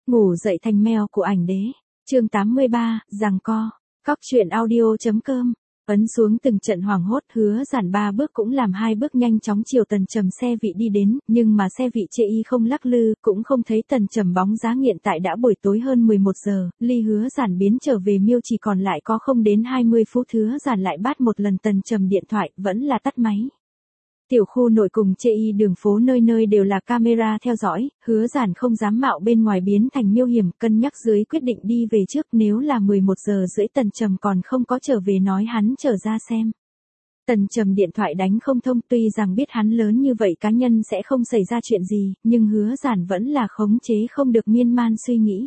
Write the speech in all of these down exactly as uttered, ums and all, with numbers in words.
Ngủ dậy thành mèo của ảnh đế. Chương tám mươi ba, giằng co. Cóc truyện audio.com. Ấn xuống từng trận hoảng hốt, Hứa Giản ba bước cũng làm hai bước nhanh chóng chiều Tần Trầm xe vị đi đến, nhưng mà xe vị chê y không lắc lư, cũng không thấy Tần Trầm bóng dáng. Hiện tại đã buổi tối hơn mười một giờ, ly Hứa Giản biến trở về miêu chỉ còn lại có không đến hai mươi phút. Hứa Giản lại bắt một lần Tần Trầm điện thoại, vẫn là tắt máy. Tiểu khu nội cùng chê y đường phố nơi nơi đều là camera theo dõi, Hứa Giản không dám mạo bên ngoài biến thành miêu hiểm, cân nhắc dưới quyết định đi về trước. Nếu là mười một giờ rưỡi Tần Trầm còn không có trở về nói hắn trở ra xem. Tần Trầm điện thoại đánh không thông, tuy rằng biết hắn lớn như vậy cá nhân sẽ không xảy ra chuyện gì, nhưng Hứa Giản vẫn là khống chế không được, miên man suy nghĩ.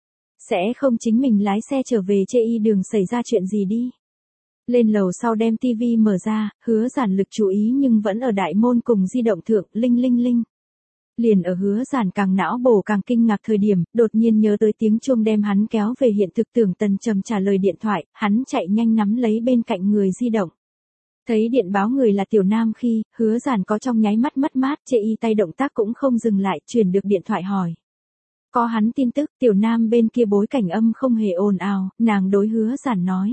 Sẽ không chính mình lái xe trở về chê y đường xảy ra chuyện gì đi. Lên lầu sau đem tivi mở ra, Hứa Giản lực chú ý nhưng vẫn ở đại môn cùng di động thượng, linh linh linh. Liền ở Hứa Giản càng não bổ càng kinh ngạc thời điểm, đột nhiên nhớ tới tiếng chuông đem hắn kéo về hiện thực. Tưởng Tần Trầm trả lời điện thoại, hắn chạy nhanh nắm lấy bên cạnh người di động. Thấy điện báo người là Tiểu Nam khi, Hứa Giản có trong nháy mắt mất mát, chê y tay động tác cũng không dừng lại, truyền được điện thoại hỏi. Có hắn tin tức. Tiểu Nam bên kia bối cảnh âm không hề ồn ào, nàng đối Hứa Giản nói.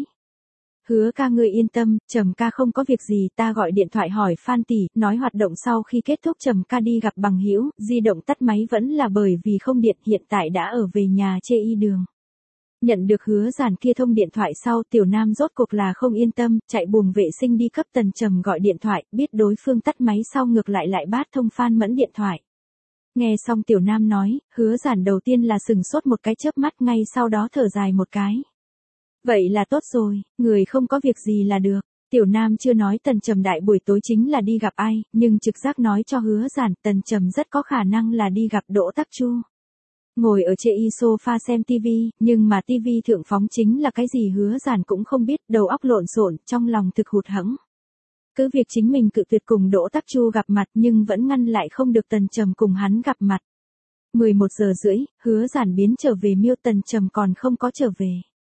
Hứa ca ngươi yên tâm, Trầm ca không có việc gì. Ta gọi điện thoại hỏi Phan tỷ, nói hoạt động sau khi kết thúc Trầm ca đi gặp bằng hữu, di động tắt máy vẫn là bởi vì không điện, hiện tại đã ở về nhà chê y đường. Nhận được Hứa Giản kia thông điện thoại sau, Tiểu Nam rốt cuộc là không yên tâm, chạy buồng vệ sinh đi cấp Tần Trầm gọi điện thoại, biết đối phương tắt máy sau ngược lại lại bát thông Phan Mẫn điện thoại. Nghe xong Tiểu Nam nói, Hứa Giản đầu tiên là sừng sốt một cái chớp mắt, ngay sau đó thở dài một cái. Vậy là tốt rồi, người không có việc gì là được. Tiểu Nam chưa nói Tần Trầm đại buổi tối chính là đi gặp ai, nhưng trực giác nói cho Hứa Giản Tần Trầm rất có khả năng là đi gặp Đỗ Tắc Chu. Ngồi ở chê y sofa xem tivi, nhưng mà tivi thượng phóng chính là cái gì Hứa Giản cũng không biết, đầu óc lộn xộn, trong lòng thực hụt hẫng. Cứ việc chính mình cự tuyệt cùng Đỗ Tắc Chu gặp mặt nhưng vẫn ngăn lại không được Tần Trầm cùng hắn gặp mặt. mười một giờ rưỡi, Hứa Giản biến trở về miêu, Tần Trầm còn không có trở về.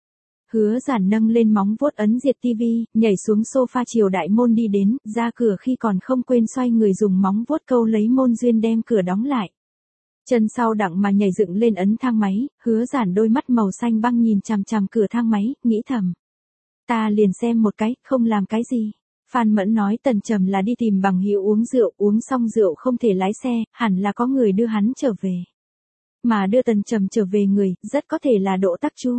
Hứa Giản nâng lên móng vuốt ấn diệt tivi, nhảy xuống sofa chiều đại môn đi đến, ra cửa khi còn không quên xoay người dùng móng vuốt câu lấy môn duyên đem cửa đóng lại. Chân sau đặng mà nhảy dựng lên ấn thang máy, Hứa Giản đôi mắt màu xanh băng nhìn chằm chằm cửa thang máy, nghĩ thầm. Ta liền xem một cái, không làm cái gì. Phan Mẫn nói Tần Trầm là đi tìm bằng hữu uống rượu, uống xong rượu không thể lái xe, hẳn là có người đưa hắn trở về. Mà đưa Tần Trầm trở về người, rất có thể là Đỗ Tắc Chu.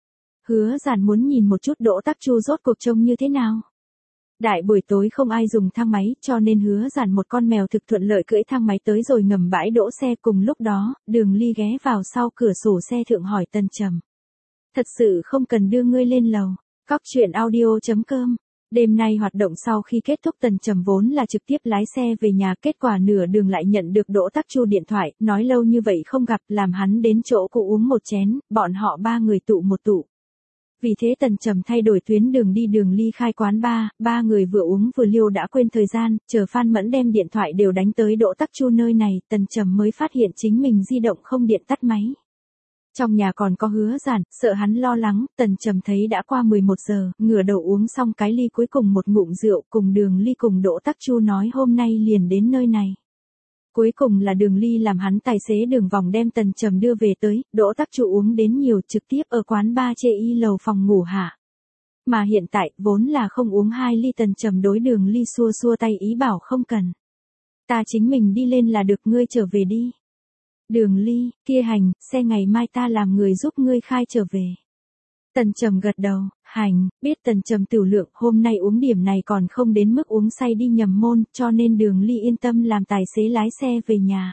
Hứa Giản muốn nhìn một chút Đỗ Tắc Chu rốt cuộc trông như thế nào. Đại buổi tối không ai dùng thang máy, cho nên Hứa Giản một con mèo thực thuận lợi cưỡi thang máy tới rồi ngầm bãi đỗ xe. Cùng lúc đó, Đường Ly ghé vào sau cửa sổ xe thượng hỏi Tần Trầm. Thật sự không cần đưa ngươi lên lầu. Cóc truyện audio.com. Đêm nay hoạt động sau khi kết thúc Tần Trầm vốn là trực tiếp lái xe về nhà, kết quả nửa đường lại nhận được Đỗ Tắc Chu điện thoại, nói lâu như vậy không gặp, làm hắn đến chỗ cũ uống một chén, bọn họ ba người tụ một tụ. Vì thế Tần Trầm thay đổi tuyến đường đi Đường Ly khai quán bar, ba người vừa uống vừa liêu đã quên thời gian, chờ Phan Mẫn đem điện thoại đều đánh tới Đỗ Tắc Chu nơi này, Tần Trầm mới phát hiện chính mình di động không điện tắt máy. Trong nhà còn có Hứa Giản, sợ hắn lo lắng, Tần Trầm thấy đã qua mười một giờ, ngửa đầu uống xong cái ly cuối cùng một ngụm rượu, cùng Đường Ly cùng Đỗ Tắc Chu nói hôm nay liền đến nơi này. Cuối cùng là Đường Ly làm hắn tài xế đường vòng đem Tần Trầm đưa về tới, Đỗ Tắc Chu uống đến nhiều trực tiếp ở quán bar chê y lầu phòng ngủ hạ. Mà hiện tại, vốn là không uống hai ly, Tần Trầm đối Đường Ly xua xua tay ý bảo không cần. Ta chính mình đi lên là được, ngươi trở về đi. Đường Ly, kia hành, xe ngày mai ta làm người giúp ngươi khai trở về. Tần Trầm gật đầu, hành, biết Tần Trầm tiểu lượng, hôm nay uống điểm này còn không đến mức uống say đi nhầm môn, cho nên Đường Ly yên tâm làm tài xế lái xe về nhà.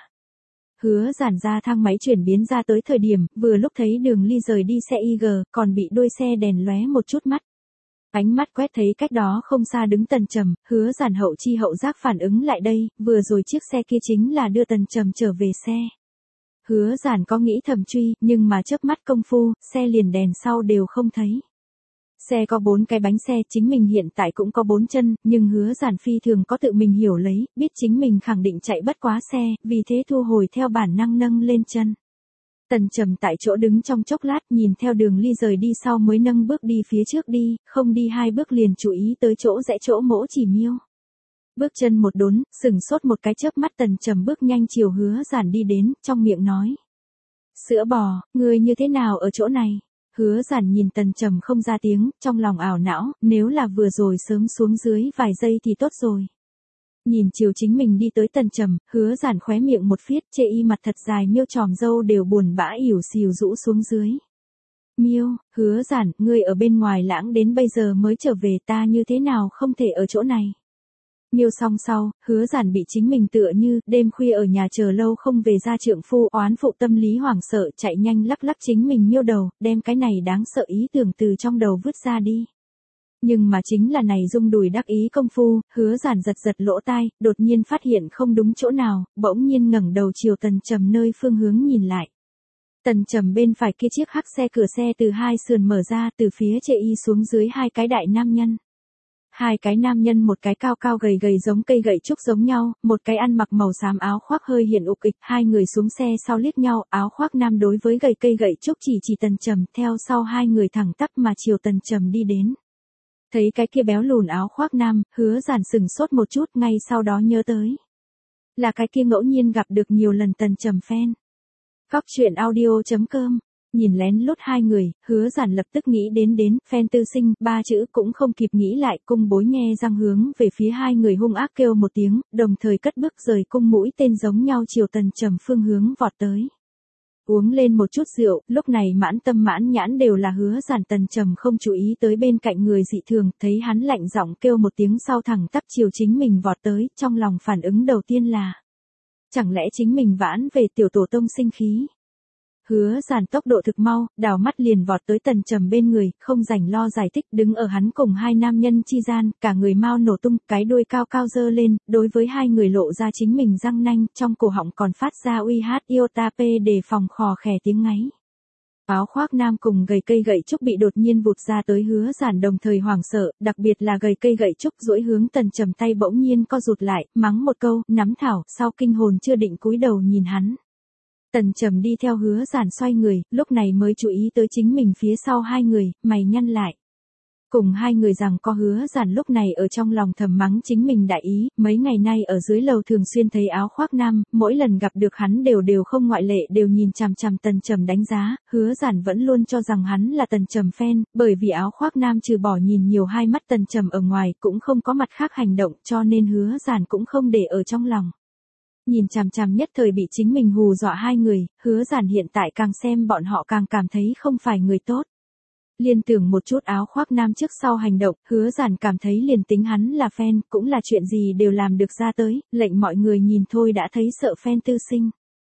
Hứa Giản ra thang máy chuyển biến ra tới thời điểm, vừa lúc thấy Đường Ly rời đi xe i giê, còn bị đuôi xe đèn lóe một chút mắt. Ánh mắt quét thấy cách đó không xa đứng Tần Trầm, Hứa Giản hậu chi hậu giác phản ứng lại đây, vừa rồi chiếc xe kia chính là đưa Tần Trầm trở về xe. Hứa Giản có nghĩ thầm truy, nhưng mà chớp mắt công phu, xe liền đèn sau đều không thấy. Xe có bốn cái bánh xe, chính mình hiện tại cũng có bốn chân, nhưng Hứa Giản phi thường có tự mình hiểu lấy, biết chính mình khẳng định chạy bất quá xe, vì thế thu hồi theo bản năng nâng lên chân. Tần Trầm tại chỗ đứng trong chốc lát, nhìn theo Đường Ly rời đi sau mới nâng bước đi phía trước đi, không đi hai bước liền chú ý tới chỗ rẽ chỗ mỗ chỉ miêu. Bước chân một đốn, sừng sốt một cái chớp mắt Tần Trầm bước nhanh chiều Hứa Giản đi đến, trong miệng nói. Sữa bò, ngươi như thế nào ở chỗ này? Hứa Giản nhìn Tần Trầm không ra tiếng, trong lòng ảo não, nếu là vừa rồi sớm xuống dưới vài giây thì tốt rồi. Nhìn chiều chính mình đi tới Tần Trầm, Hứa Giản khóe miệng một phiết, chê y mặt thật dài miêu tròm râu đều buồn bã ỉu xìu rũ xuống dưới. Miêu, Hứa Giản, ngươi ở bên ngoài lãng đến bây giờ mới trở về, ta như thế nào không thể ở chỗ này. Miêu song sau, Hứa Giản bị chính mình tựa như đêm khuya ở nhà chờ lâu không về ra trượng phu oán phụ tâm lý hoảng sợ chạy nhanh lắc lắc chính mình miêu đầu, đem cái này đáng sợ ý tưởng từ trong đầu vứt ra đi. Nhưng mà chính là này rung đùi đắc ý công phu, Hứa Giản giật giật lỗ tai, đột nhiên phát hiện không đúng chỗ nào, bỗng nhiên ngẩng đầu chiều Tần Trầm nơi phương hướng nhìn lại. Tần Trầm bên phải kia chiếc hắc xe cửa xe từ hai sườn mở ra, từ phía chê y xuống dưới hai cái đại nam nhân. Hai cái nam nhân một cái cao cao gầy gầy giống cây gậy trúc giống nhau, một cái ăn mặc màu xám áo khoác hơi hiện ục ịch, hai người xuống xe sau liếc nhau, áo khoác nam đối với gầy cây gậy trúc chỉ chỉ Tần Trầm, theo sau hai người thẳng tắp mà chiều Tần Trầm đi đến. Thấy cái kia béo lùn áo khoác nam, Hứa Giản sừng sốt một chút, ngay sau đó nhớ tới. Là cái kia ngẫu nhiên gặp được nhiều lần Tần Trầm fan. Góc truyện audio chấm com. Nhìn lén lút hai người, Hứa Giản lập tức nghĩ đến đến, fan tư sinh, ba chữ cũng không kịp nghĩ lại, cung bối nhe răng hướng về phía hai người hung ác kêu một tiếng, đồng thời cất bước rời cung mũi tên giống nhau chiều Tần Trầm phương hướng vọt tới. Uống lên một chút rượu, lúc này mãn tâm mãn nhãn đều là Hứa Giản. Tần Trầm không chú ý tới bên cạnh người dị thường, thấy hắn lạnh giọng kêu một tiếng sau thẳng tắp chiều chính mình vọt tới, trong lòng phản ứng đầu tiên là chẳng lẽ chính mình vãn về tiểu tổ tông sinh khí. Hứa Giản tốc độ thực mau, đảo mắt liền vọt tới Tần Trầm bên người, không rảnh lo giải thích, đứng ở hắn cùng hai nam nhân chi gian, cả người mau nổ tung, cái đuôi cao cao dơ lên, đối với hai người lộ ra chính mình răng nanh, trong cổ họng còn phát ra uy hát iota p để phòng khò khè tiếng ngáy. Áo khoác nam cùng gầy cây gậy trúc bị đột nhiên vụt ra tới Hứa Giản đồng thời hoảng sợ, đặc biệt là gầy cây gậy trúc duỗi hướng Tần Trầm tay bỗng nhiên co rụt lại, mắng một câu, nắm thảo, sau kinh hồn chưa định cúi đầu nhìn hắn. Tần Trầm đi theo Hứa Giản xoay người, lúc này mới chú ý tới chính mình phía sau hai người, mày nhăn lại. Cùng hai người rằng có Hứa Giản lúc này ở trong lòng thầm mắng chính mình đại ý, mấy ngày nay ở dưới lầu thường xuyên thấy áo khoác nam, mỗi lần gặp được hắn đều đều không ngoại lệ đều nhìn chằm chằm Tần Trầm đánh giá, Hứa Giản vẫn luôn cho rằng hắn là Tần Trầm fan, bởi vì áo khoác nam trừ bỏ nhìn nhiều hai mắt Tần Trầm ở ngoài cũng không có mặt khác hành động cho nên Hứa Giản cũng không để ở trong lòng. Nhìn chằm chằm nhất thời bị chính mình hù dọa hai người, Hứa Giản hiện tại càng xem bọn họ càng cảm thấy không phải người tốt. Liên tưởng một chút áo khoác nam trước sau hành động, Hứa Giản cảm thấy liền tính hắn là fan, cũng là chuyện gì đều làm được ra tới, lệnh mọi người nhìn thôi đã thấy sợ fan tư sinh.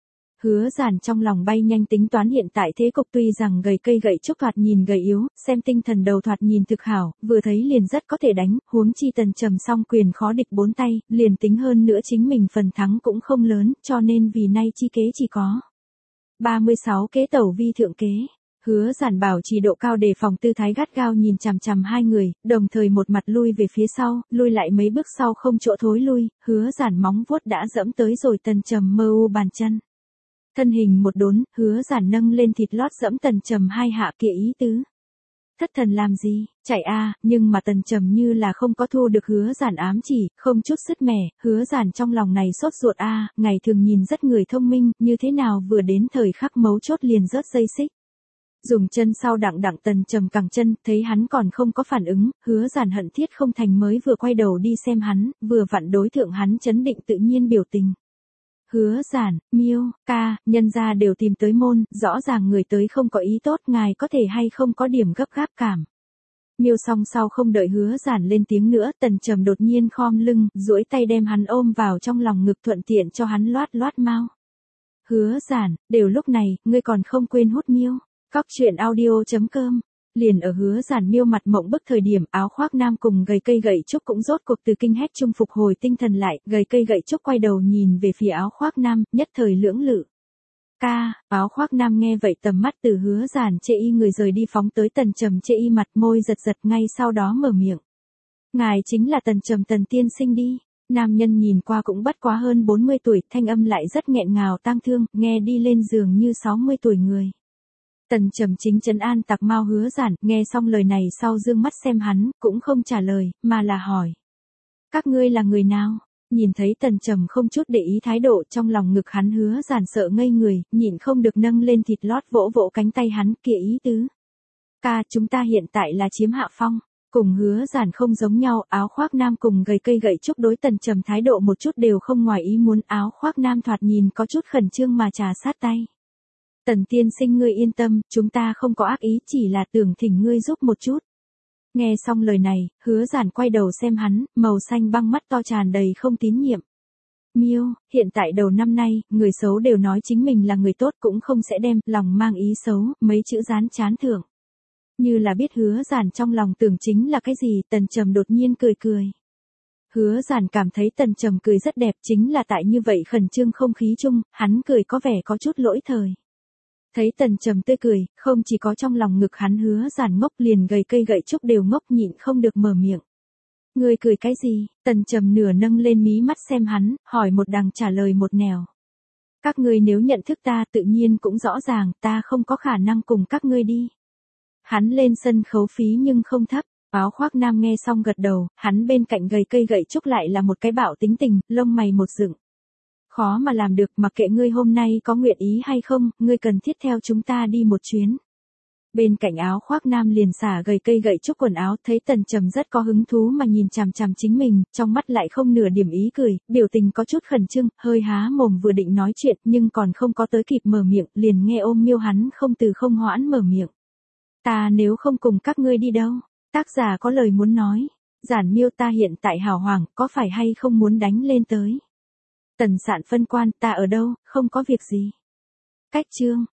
Hứa Giản trong lòng bay nhanh tính toán hiện tại thế cục, tuy rằng gầy cây gậy trúc thoạt nhìn gầy yếu, xem tinh thần đầu thoạt nhìn thực hảo, vừa thấy liền rất có thể đánh, huống chi Tần Trầm song quyền khó địch bốn tay, liền tính hơn nữa chính mình phần thắng cũng không lớn, cho nên vì nay chi kế chỉ có ba mươi sáu kế tẩu vi thượng kế. Hứa Giản bảo trì độ cao đề phòng tư thái gắt gao nhìn chằm chằm hai người, đồng thời một mặt lui về phía sau, lui lại mấy bước sau không chỗ thối lui, Hứa Giản móng vuốt đã dẫm tới rồi Tần Trầm mơ u bàn chân. Thân hình một đốn, Hứa Giản nâng lên thịt lót dẫm Tần Trầm hai hạ kia ý tứ. Thất thần làm gì, chạy a, nhưng mà Tần Trầm như là không có thu được Hứa Giản ám chỉ, không chút sứt mẻ, Hứa Giản trong lòng này sốt ruột a, ngày thường nhìn rất người thông minh, như thế nào vừa đến thời khắc mấu chốt liền rớt dây xích. Dùng chân sau đặng đặng Tần Trầm cẳng chân, thấy hắn còn không có phản ứng, Hứa Giản hận thiết không thành mới vừa quay đầu đi xem hắn, vừa vặn đối thượng hắn chấn định tự nhiên biểu tình. Hứa Giản, Miêu, ca, nhân gia đều tìm tới môn, rõ ràng người tới không có ý tốt, ngài có thể hay không có điểm gấp gáp cảm. Miêu song sau không đợi Hứa Giản lên tiếng nữa, Tần Trầm đột nhiên khom lưng, duỗi tay đem hắn ôm vào trong lòng ngực thuận tiện cho hắn loát loát mao. Hứa Giản, đều lúc này, ngươi còn không quên hút Miêu. Góc truyện audio chấm com. Liền ở Hứa Giản Miêu mặt mộng bức thời điểm, áo khoác nam cùng gầy cây gậy trúc cũng rốt cuộc từ kinh hét chung phục hồi tinh thần lại, gầy cây gậy trúc quay đầu nhìn về phía áo khoác nam, nhất thời lưỡng lự. Ca, áo khoác nam nghe vậy tầm mắt từ Hứa Giản chê y người rời đi phóng tới Tần Trầm chê y mặt, môi giật giật ngay sau đó mở miệng. Ngài chính là Tần Trầm Tần tiên sinh đi. Nam nhân nhìn qua cũng bất quá hơn bốn mươi tuổi, thanh âm lại rất nghẹn ngào tang thương, nghe đi lên giường như sáu mươi tuổi người. Tần Trầm chính trấn an tặc mau Hứa Giản, nghe xong lời này sau dương mắt xem hắn, cũng không trả lời, mà là hỏi. Các ngươi là người nào? Nhìn thấy Tần Trầm không chút để ý thái độ, trong lòng ngực hắn Hứa Giản sợ ngây người, nhịn không được nâng lên thịt lót vỗ vỗ cánh tay hắn, kia ý tứ. Ca, chúng ta hiện tại là chiếm hạ phong. Cùng Hứa Giản không giống nhau, áo khoác nam cùng gầy cây gậy trúc đối Tần Trầm thái độ một chút đều không ngoài ý muốn, áo khoác nam thoạt nhìn có chút khẩn trương mà trà sát tay. Tần tiên sinh ngươi yên tâm, chúng ta không có ác ý, chỉ là tưởng thỉnh ngươi giúp một chút. Nghe xong lời này, Hứa Giản quay đầu xem hắn, màu xanh băng mắt to tràn đầy không tín nhiệm. Miêu, hiện tại đầu năm nay, người xấu đều nói chính mình là người tốt cũng không sẽ đem lòng mang ý xấu, mấy chữ dán chán thưởng. Như là biết Hứa Giản trong lòng tưởng chính là cái gì, Tần Trầm đột nhiên cười cười. Hứa Giản cảm thấy Tần Trầm cười rất đẹp, chính là tại như vậy khẩn trương không khí chung, hắn cười có vẻ có chút lỗi thời. Thấy Tần Trầm tươi cười, không chỉ có trong lòng ngực hắn Hứa Giản ngốc, liền gầy cây gậy trúc đều ngốc, nhịn không được mở miệng. Ngươi cười cái gì? Tần Trầm nửa nâng lên mí mắt xem hắn, hỏi một đằng trả lời một nẻo. Các ngươi nếu nhận thức ta tự nhiên cũng rõ ràng, ta không có khả năng cùng các ngươi đi. Hắn lên sân khấu phí nhưng không thấp, áo khoác nam nghe xong gật đầu, hắn bên cạnh gầy cây gậy trúc lại là một cái bạo tính tình, lông mày một dựng. Khó mà làm được, mặc kệ ngươi hôm nay có nguyện ý hay không, ngươi cần thiết theo chúng ta đi một chuyến. Bên cạnh áo khoác nam liền xả gầy cây gậy trúc quần áo, thấy Tần Trầm rất có hứng thú mà nhìn chằm chằm chính mình, trong mắt lại không nửa điểm ý cười, biểu tình có chút khẩn trương, hơi há mồm vừa định nói chuyện nhưng còn không có tới kịp mở miệng, liền nghe Ôm Miêu hắn không từ không hoãn mở miệng. Ta nếu không cùng các ngươi đi đâu? Tác giả có lời muốn nói. Giản Miêu, ta hiện tại hào hoàng, có phải hay không muốn đánh lên tới? Tần Sạn phân quan, ta ở đâu, không có việc gì. Cách chương.